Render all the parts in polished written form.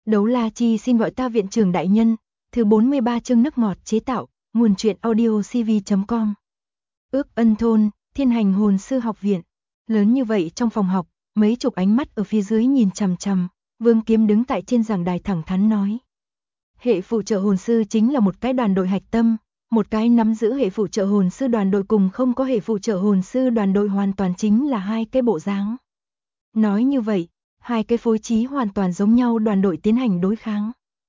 Đấu La Chi xin gọi ta viện trưởng đại nhân. Thứ 43 chương nước ngọt chế tạo, nguồn truyện audio cv.com. Ước Ân thôn, Thiên Hành hồn sư học viện. Lớn như vậy trong phòng học, mấy chục ánh mắt ở phía dưới nhìn chằm chằm, Vương Kiếm đứng tại trên giảng đài thẳng thắn nói. Hệ phụ trợ hồn sư chính là một cái đoàn đội hạch tâm, một cái nắm giữ hệ phụ trợ hồn sư đoàn đội cùng không có hệ phụ trợ hồn sư đoàn đội hoàn toàn chính là hai cái bộ dáng. Nói như vậy, hai cái phối trí hoàn toàn giống nhau đoàn đội tiến hành đối kháng.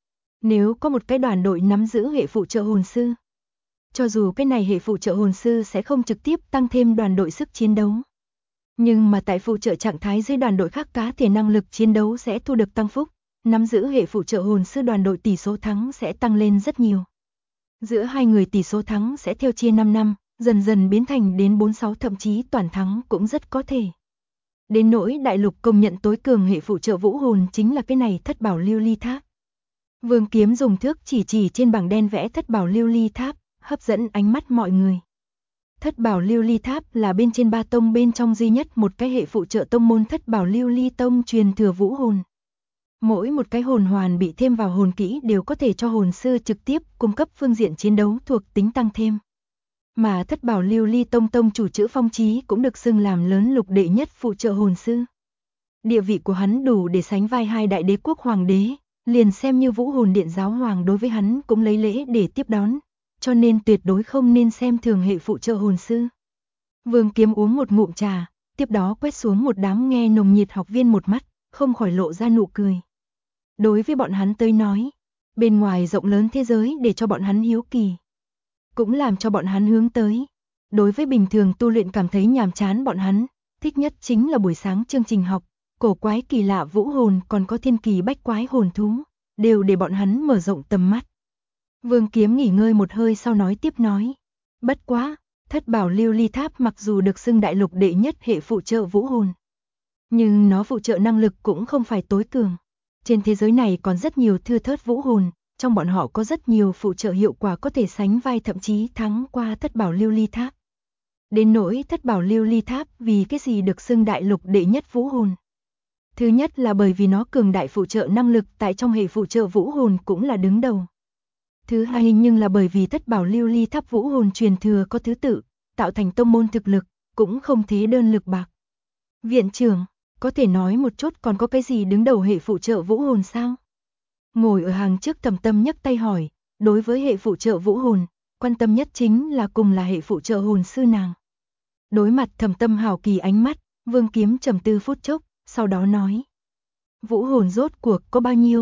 Nếu có một cái đoàn đội nắm giữ hệ phụ trợ hồn sư, cho dù cái này hệ phụ trợ hồn sư sẽ không trực tiếp tăng thêm đoàn đội sức chiến đấu, nhưng mà tại phụ trợ trạng thái dưới đoàn đội khác cá thể năng lực chiến đấu sẽ thu được tăng phúc, nắm giữ hệ phụ trợ hồn sư đoàn đội tỷ số thắng sẽ tăng lên rất nhiều. Giữa hai người tỷ số thắng sẽ theo chia 5 năm, dần dần biến thành đến 4-6 thậm chí toàn thắng cũng rất có thể. Đến nỗi đại lục công nhận tối cường hệ phụ trợ vũ hồn chính là cái này thất bảo lưu ly tháp. Vương Kiếm dùng thước chỉ trên bảng đen vẽ thất bảo lưu ly tháp, hấp dẫn ánh mắt mọi người. Thất bảo lưu ly tháp là bên trên ba tông bên trong duy nhất một cái hệ phụ trợ tông môn thất bảo lưu ly tông truyền thừa vũ hồn. Mỗi một cái hồn hoàn bị thêm vào hồn kỹ đều có thể cho hồn sư trực tiếp cung cấp phương diện chiến đấu thuộc tính tăng thêm. Mà thất bảo lưu ly tông tông chủ chữ Phong Chí cũng được xưng làm lớn lục đệ nhất phụ trợ hồn sư. Địa vị của hắn đủ để sánh vai hai đại đế quốc hoàng đế, liền xem như vũ hồn điện giáo hoàng đối với hắn cũng lấy lễ để tiếp đón, cho nên tuyệt đối không nên xem thường hệ phụ trợ hồn sư. Vương Kiếm uống một ngụm trà, tiếp đó quét xuống một đám nghe nồng nhiệt học viên một mắt, không khỏi lộ ra nụ cười. Đối với bọn hắn tới nói, bên ngoài rộng lớn thế giới để cho bọn hắn hiếu kỳ, cũng làm cho bọn hắn hướng tới. Đối với bình thường tu luyện cảm thấy nhàm chán bọn hắn, thích nhất chính là buổi sáng chương trình học, cổ quái kỳ lạ vũ hồn còn có thiên kỳ bách quái hồn thú, đều để bọn hắn mở rộng tầm mắt. Vương Kiếm nghỉ ngơi một hơi sau nói tiếp nói. Bất quá, thất bảo lưu ly tháp mặc dù được xưng đại lục đệ nhất hệ phụ trợ vũ hồn, nhưng nó phụ trợ năng lực cũng không phải tối cường. Trên thế giới này còn rất nhiều thưa thớt vũ hồn, trong bọn họ có rất nhiều phụ trợ hiệu quả có thể sánh vai thậm chí thắng qua thất bảo lưu ly tháp. Đến nỗi thất bảo lưu ly tháp vì cái gì được xưng đại lục đệ nhất vũ hồn. Thứ nhất là bởi vì nó cường đại phụ trợ năng lực tại trong hệ phụ trợ vũ hồn cũng là đứng đầu. Thứ hai nhưng là bởi vì thất bảo lưu ly tháp vũ hồn truyền thừa có thứ tự, tạo thành tông môn thực lực, cũng không thế đơn lực bạc. Viện trưởng, có thể nói một chút còn có cái gì đứng đầu hệ phụ trợ vũ hồn sao? Ngồi ở hàng trước Thẩm Tâm nhấc tay hỏi, đối với hệ phụ trợ vũ hồn, quan tâm nhất chính là cùng là hệ phụ trợ hồn sư nàng. Đối mặt Thẩm Tâm hào kỳ ánh mắt, Vương Kiếm trầm tư phút chốc, sau đó nói. Vũ hồn rốt cuộc có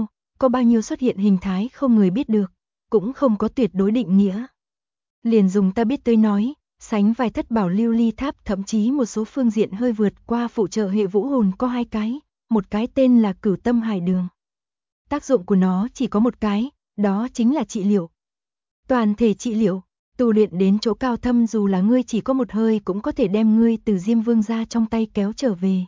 bao nhiêu xuất hiện hình thái không người biết được, cũng không có tuyệt đối định nghĩa. Liền dùng ta biết tới nói, sánh vai thất bảo lưu ly tháp thậm chí một số phương diện hơi vượt qua phụ trợ hệ vũ hồn có hai cái, một cái tên là Cửu Tâm Hải Đường. Tác dụng của nó chỉ có một cái, đó chính là trị liệu. Toàn thể trị liệu, tu luyện đến chỗ cao thâm dù là ngươi chỉ có một hơi cũng có thể đem ngươi từ Diêm Vương gia trong tay kéo trở về.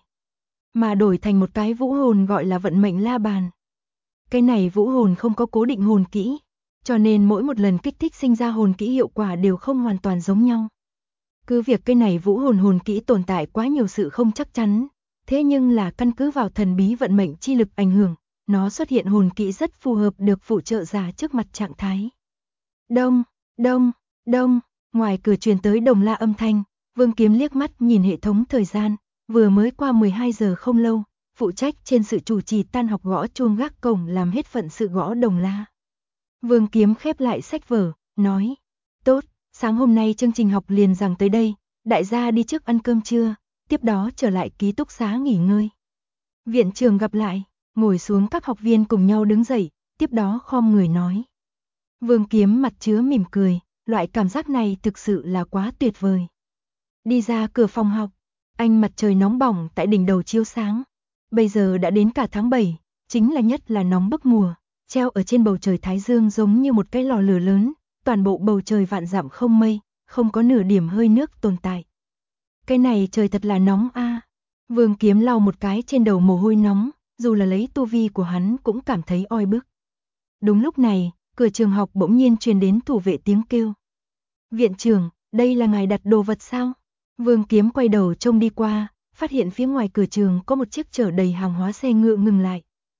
Mà đổi thành một cái vũ hồn gọi là vận mệnh la bàn. Cái này vũ hồn không có cố định hồn kỹ, cho nên mỗi một lần kích thích sinh ra hồn kỹ hiệu quả đều không hoàn toàn giống nhau. Cứ việc cái này vũ hồn kỹ tồn tại quá nhiều sự không chắc chắn, thế nhưng là căn cứ vào thần bí vận mệnh chi lực ảnh hưởng, nó xuất hiện hồn kỹ rất phù hợp được phụ trợ giả trước mặt trạng thái. Đông, đông, đông, ngoài cửa truyền tới đồng la âm thanh, Vương Kiếm liếc mắt nhìn hệ thống thời gian, vừa mới qua 12 giờ không lâu, phụ trách trên sự chủ trì tan học gõ chuông gác cổng làm hết phận sự gõ đồng la. Vương Kiếm khép lại sách vở, nói, tốt, sáng hôm nay chương trình học liền giảng tới đây, đại gia đi trước ăn cơm trưa, tiếp đó trở lại ký túc xá nghỉ ngơi. Viện trưởng gặp lại, ngồi xuống các học viên cùng nhau đứng dậy, tiếp đó khom người nói. Vương Kiếm mặt chứa mỉm cười, loại cảm giác này thực sự là quá tuyệt vời. Đi ra cửa phòng học, ánh mặt trời nóng bỏng tại đỉnh đầu chiếu sáng. Bây giờ đã đến cả tháng 7, chính là nhất là nóng bức mùa, treo ở trên bầu trời thái dương giống như một cái lò lửa lớn, toàn bộ bầu trời vạn dặm không mây, không có nửa điểm hơi nước tồn tại. Cái này trời thật là nóng a. Vương Kiếm lau một cái trên đầu mồ hôi nóng, dù là lấy tu vi của hắn cũng cảm thấy oi bức. Đúng lúc này, cửa trường học bỗng nhiên truyền đến thủ vệ tiếng kêu. Viện trưởng, đây là ngài đặt đồ vật sao? Vương Kiếm quay đầu trông đi qua, phát hiện phía ngoài cửa trường có một chiếc chở đầy hàng hóa xe ngựa ngừng lại.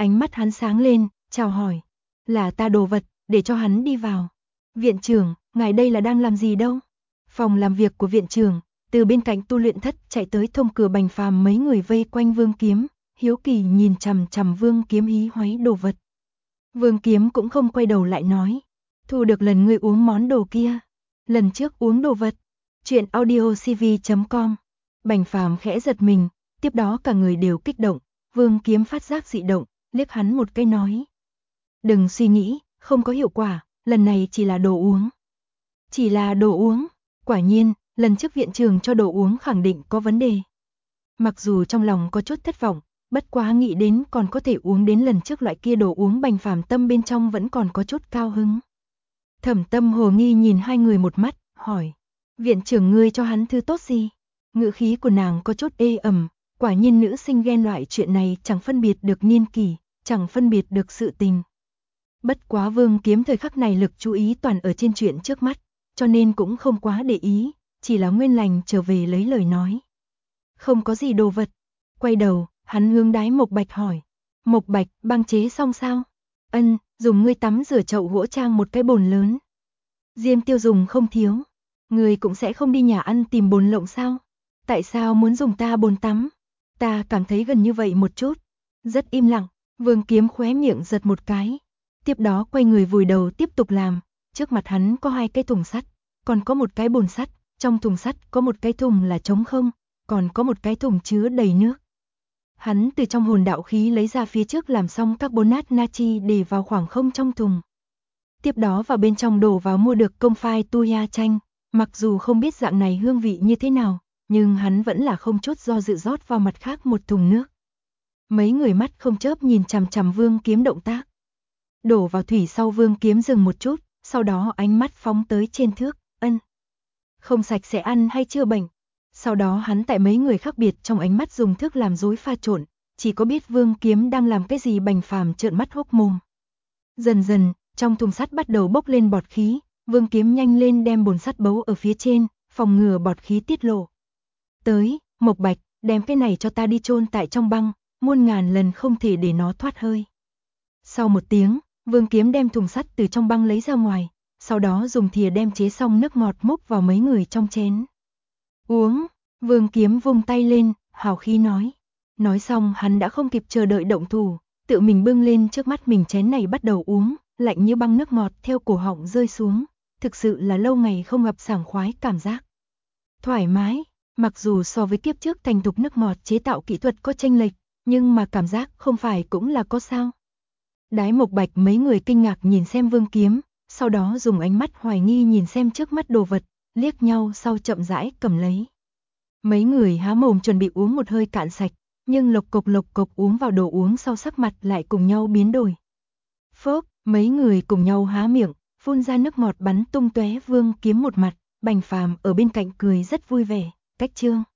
Ánh mắt hắn sáng lên, chào hỏi. Là ta đồ vật, để cho hắn đi vào. Viện trưởng, ngài đây là đang làm gì đâu? Phòng làm việc của viện trưởng, từ bên cạnh tu luyện thất chạy tới thông cửa Bành Phàm mấy người vây quanh Vương Kiếm, hiếu kỳ nhìn chằm chằm Vương Kiếm hí hoáy đồ vật. Vương Kiếm cũng không quay đầu lại nói, thu được lần ngươi uống món đồ kia, lần trước uống đồ vật. Chuyện audiocv.com. Bành Phàm khẽ giật mình, tiếp đó cả người đều kích động, Vương Kiếm phát giác dị động, liếc hắn một cái nói. Đừng suy nghĩ, không có hiệu quả, lần này chỉ là đồ uống. Chỉ là đồ uống, quả nhiên, lần trước viện trưởng cho đồ uống khẳng định có vấn đề. Mặc dù trong lòng có chút thất vọng, bất quá nghĩ đến còn có thể uống đến lần trước loại kia đồ uống, Bành Phàm tâm bên trong vẫn còn có chút cao hứng. Thẩm Tâm hồ nghi nhìn hai người một mắt, hỏi, viện trưởng ngươi cho hắn thứ tốt gì? Ngữ khí của nàng có chút ê ẩm, quả nhiên nữ sinh ghen loại chuyện này chẳng phân biệt được niên kỷ, chẳng phân biệt được sự tình. Bất quá Vương Kiếm thời khắc này lực chú ý toàn ở trên chuyện trước mắt, cho nên cũng không quá để ý, chỉ là nguyên lành trở về lấy lời nói. Không có gì đồ vật. Quay đầu, hắn hướng đái Mộc Bạch hỏi. Mộc Bạch, băng chế xong sao? Ân, dùng ngươi tắm rửa chậu gỗ trang một cái bồn lớn. Diêm tiêu dùng không thiếu. Ngươi cũng sẽ không đi nhà ăn tìm bồn lộng sao? Tại sao muốn dùng ta bồn tắm? Ta cảm thấy gần như vậy một chút. Rất im lặng, Vương Kiếm khóe miệng giật một cái. Tiếp đó quay người vùi đầu tiếp tục làm. Trước mặt hắn có hai cái thùng sắt, còn có một cái bồn sắt, trong thùng sắt có một cái thùng là trống không, còn có một cái thùng chứa đầy nước. Hắn từ trong hồn đạo khí lấy ra phía trước làm xong carbonat natri để vào khoảng không trong thùng. Tiếp đó vào bên trong đổ vào mua được công phai tuya chanh, mặc dù không biết dạng này hương vị như thế nào, nhưng hắn vẫn là không chút do dự rót vào mặt khác một thùng nước. Mấy người mắt không chớp nhìn chằm chằm Vương Kiếm động tác. Đổ vào thủy sau, Vương Kiếm dừng một chút, sau đó ánh mắt phóng tới trên thước, ân. Không sạch sẽ ăn hay chưa bệnh. Sau đó hắn tại mấy người khác biệt trong ánh mắt dùng thước làm rối pha trộn, chỉ có biết Vương Kiếm đang làm cái gì. Bành Phàm trợn mắt hốc mồm. Dần dần, trong thùng sắt bắt đầu bốc lên bọt khí, Vương Kiếm nhanh lên đem bồn sắt bấu ở phía trên, phòng ngừa bọt khí tiết lộ. Tới, Mộc Bạch, đem cái này cho ta đi chôn tại trong băng, muôn ngàn lần không thể để nó thoát hơi. Sau một tiếng, Vương Kiếm đem thùng sắt từ trong băng lấy ra ngoài, sau đó dùng thìa đem chế xong nước ngọt múc vào mấy người trong chén. Uống, Vương Kiếm vung tay lên, hào khí nói. Nói xong hắn đã không kịp chờ đợi động thủ, tự mình bưng lên trước mắt mình chén này bắt đầu uống, lạnh như băng nước ngọt theo cổ họng rơi xuống, thực sự là lâu ngày không gặp sảng khoái cảm giác. Thoải mái, mặc dù so với kiếp trước thành thục nước ngọt chế tạo kỹ thuật có chênh lệch, nhưng mà cảm giác không phải cũng là có sao. Đái Mộc Bạch mấy người kinh ngạc nhìn xem Vương Kiếm, sau đó dùng ánh mắt hoài nghi nhìn xem trước mắt đồ vật, liếc nhau sau chậm rãi cầm lấy. Mấy người há mồm chuẩn bị uống một hơi cạn sạch, nhưng lộc cộc uống vào đồ uống sau sắc mặt lại cùng nhau biến đổi. Phốc, mấy người cùng nhau há miệng, phun ra nước ngọt bắn tung tóe. Vương Kiếm một mặt, Bành Phàm ở bên cạnh cười rất vui vẻ. Cách chương